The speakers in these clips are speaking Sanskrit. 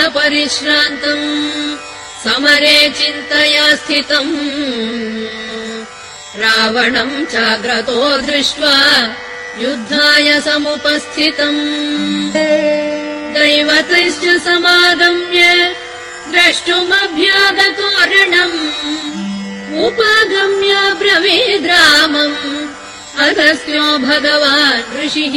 परिश्रान्तम् समरे चिन्तया स्थितम् रावणम् चाग्रतो दृष्ट्वा युद्धाय समुपस्थितम् दैवतैश्च समागम्य द्रष्टुमभ्यागतोरणम् उपागम्य ब्रवीद्रामम् अगस्त्यो भगवान् ऋषिः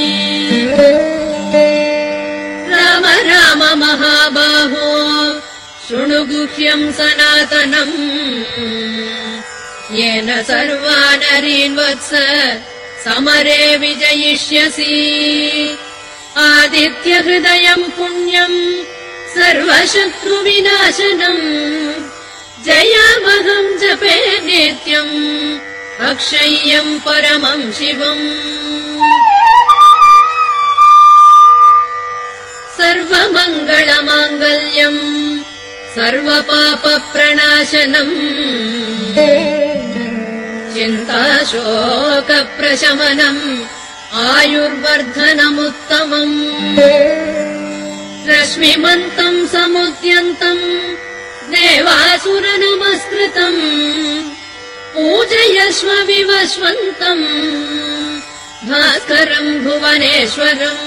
राम राम महाबाहो शृणु गुह्यम् सनातनम् येन सर्वानरीन् वत्स समरे विजयिष्यसि आदित्यहृदयम् पुण्यम् सर्वशत्रुविनाशनम् जयामहम् जपे नित्यम् अक्षय्यम् परमम् शिवम् सर्वमङ्गलमाङ्गल्यम् सर्वपापप्रणाशनम् चिन्ताशोकप्रशमनम् आयुर्वर्धनमुत्तमम् रश्मिमन्तम् समुद्यन्तम् देवासुरनमस्कृतम् पूजयस्व विवस्वन्तम् भास्करम् भुवनेश्वरम्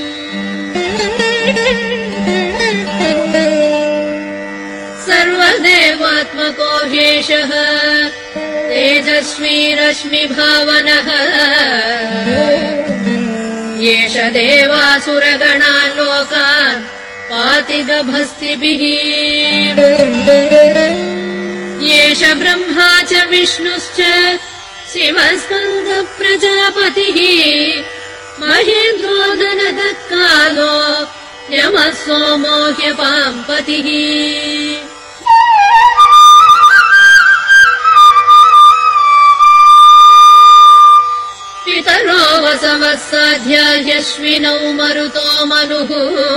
सर्वदेवात्मको ह्येषः तेजस्वी रश्मिभावनः येष देवासुरगणान् लोकान् पाति गभस्तिभिः येष ब्रह्मा च विष्णुश्च शिवस्कन्द प्रजापतिः महेन्द्रो धनदः कालो यमः सोमो ह्यपाम्पतिः पितरो वसवः साध्या ह्यश्विनौ मरुतो मनुः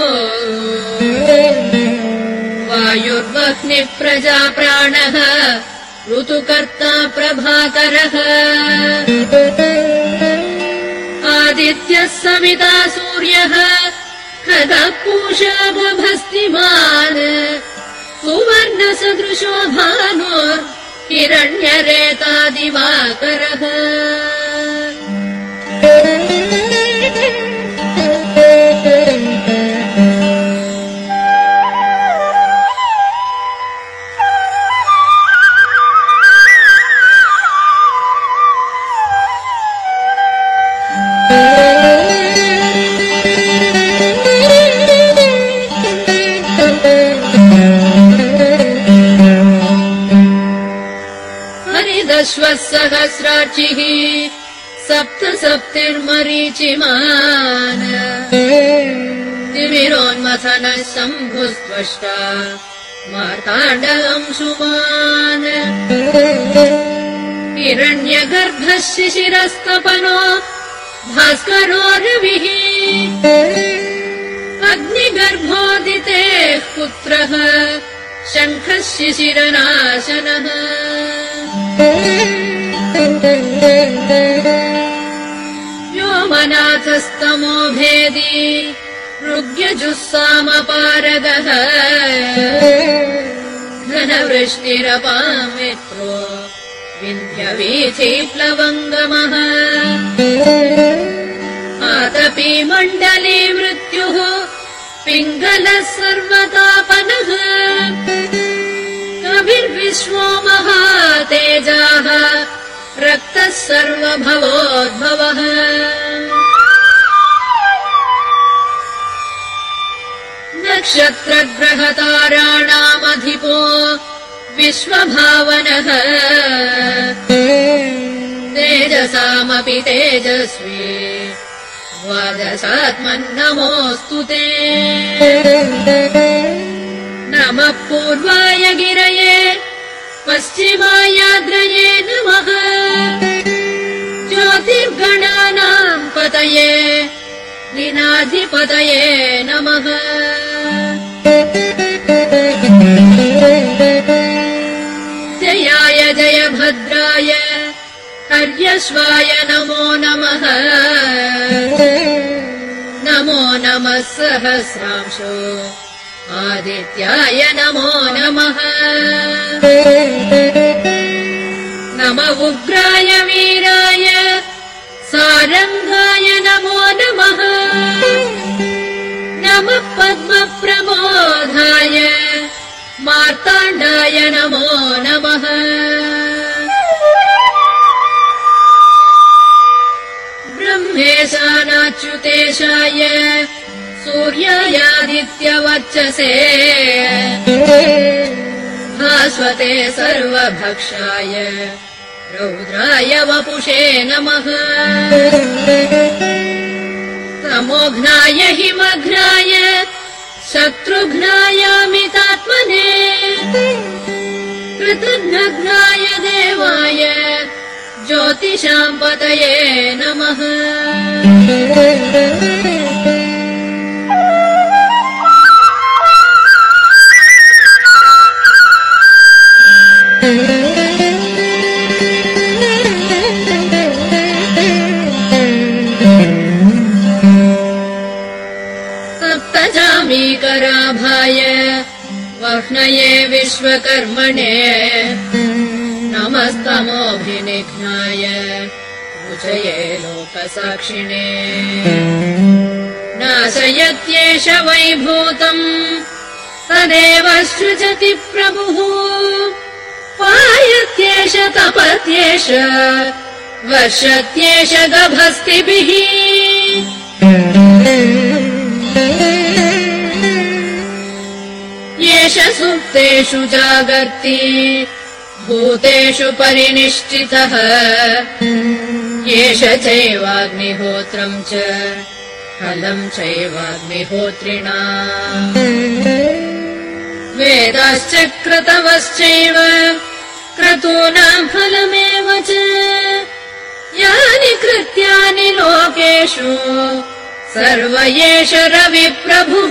वायुर्वह्निः प्रजा प्राणः ऋतुकर्ता प्रभाकरः आदित्यः सविता सूर्यः खगः पूषा बभस्तिमान् सुवर्णसदृशो भानुर्हिरण्यरेता दिवाकरः सहस्रार्चिः सप्त सप्तिर्मरीचिमान् तिमिरोन्मथनः शम्भुस्त्वष्टा मार्ताण्डअंशुमान् हिरण्यगर्भः शिशिरस्तपनो भास्करो रविः अग्निगर्भोदितेः पुत्रः शङ्खः शिशिरनाशनः व्योमनाथस्तमो भेदी ऋग्यजुस्सामपारगः घनवृष्टिरपामित्रो विन्ध्यवीथीप्लवङ्गमः आतपी मण्डली मृत्युः पिङ्गलः सर्वतापनः कविर्विश्वो महातेजाः रक्तः सर्वभवोद्भवः नक्षत्रग्रहताराणामधिपो विश्वभावनः तेजसामपि तेजस्वी द्वादशात्मन्नमोऽस्तु ते नमः पूर्वाय गिरये पश्चिमायाद्रये नमः ज्योतिर्गणानाम् पतये लीनाधिपतये नमः जयाय जयभद्राय हर्यश्वाय नमो नमः नमो नमः सहस्रांशो आदित्याय नमो नमः। नम उग्राय वीराय सारङ्गाय नमो नमः। नमः पद्मप्रमोदाय मार्ताण्डाय नमो नमः। ब्रह्मेशानाच्युतेशाय सूर्यायादित्यवर्चसे भास्वते सर्वभक्षाय रौद्राय वपुषे नमः। तमोघ्नाय हिमघ्नाय शत्रुघ्नायामितात्मने कृतघ्नाय देवाय ज्योतिषाम् पतये नमः। सप्तजामीकराभाय वह्नये विश्वकर्मणे नमस्तमोऽभिनिघ्नाय पूजये लोकसाक्षिणे। नाशयत्येष वैभूतम् तदेव सृजति प्रभुः पायत्येष तपत्येष वर्षत्येष गभस्तिभिः। येष सुप्तेषु जागर्ति भूतेषु परिनिष्ठितः येष चैवाग्निहोत्रम् च फलम् चैवाग्निहोत्रिणा। वेदाश्च क्रतवश्चैव क्रतूनाम् फलमेव च यानि कृत्यानि लोकेषु सर्व एष रविप्रभुः।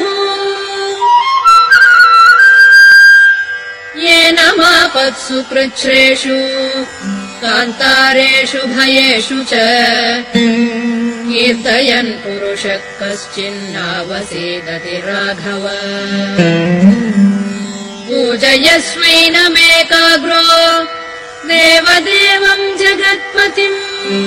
येन मापत्सु कृच्छ्रेषु कान्तारेषु भयेषु च कीर्तयन् पुरुषः कश्चिन्नावसीदति राघव। पूजयस्वैनमेकाग्रो देवदेवम् जगत्पतिम्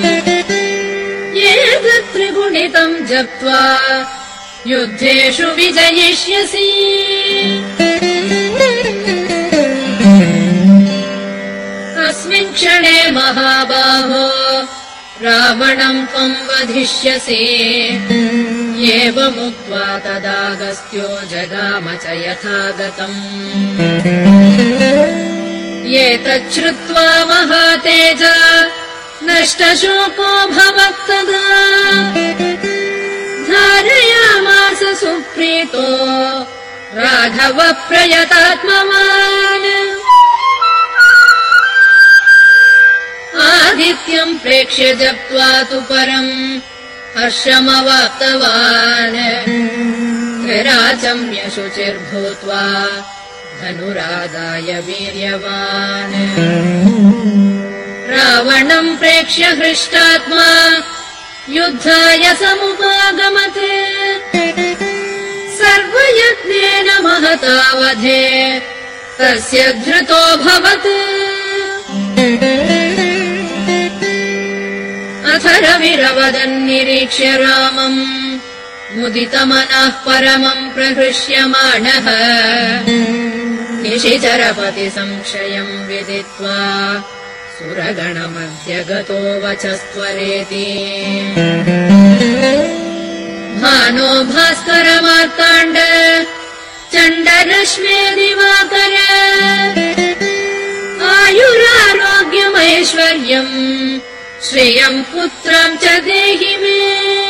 एतत् त्रिगुणितम् जप्त्वा युद्धेषु विजयिष्यसि। अस्मिन् क्षणे महाबाहो रावणम् त्वम् वधिष्यसि। एवमुक्त्वा तदागस्त्यो जगाम च यथागतम्। एतच्छ्रुत्वा महातेज नष्टशोको भवत्तदा धारयामास सुप्रीतो राघव प्रयतात्मवान्। आदित्यम् प्रेक्ष्य जप्त्वा तु परम् हर्षमवाप्तवान्। त्रिराचम्य शुचिर्भूत्वा धनुरादाय वीर्यवान्। रावणम् प्रेक्ष्य हृष्टात्मा युद्धाय समुपागमत्। सर्वयत्नेन महतावधे तस्य धृतोऽभवत्। अथ रविरवदन्निरीक्ष्य रामम् मुदितमनः परमम् प्रहृष्यमाणः निशिचरपति संशयम् विदित्वा सुरगणमध्य गतो वचस्त्वरेति। भानो भास्कर मार्ताण्ड चण्डरश्मे दिवाकर आयुरारोग्यमैश्वर्यम् श्रियम् पुत्रम् च देहि मे।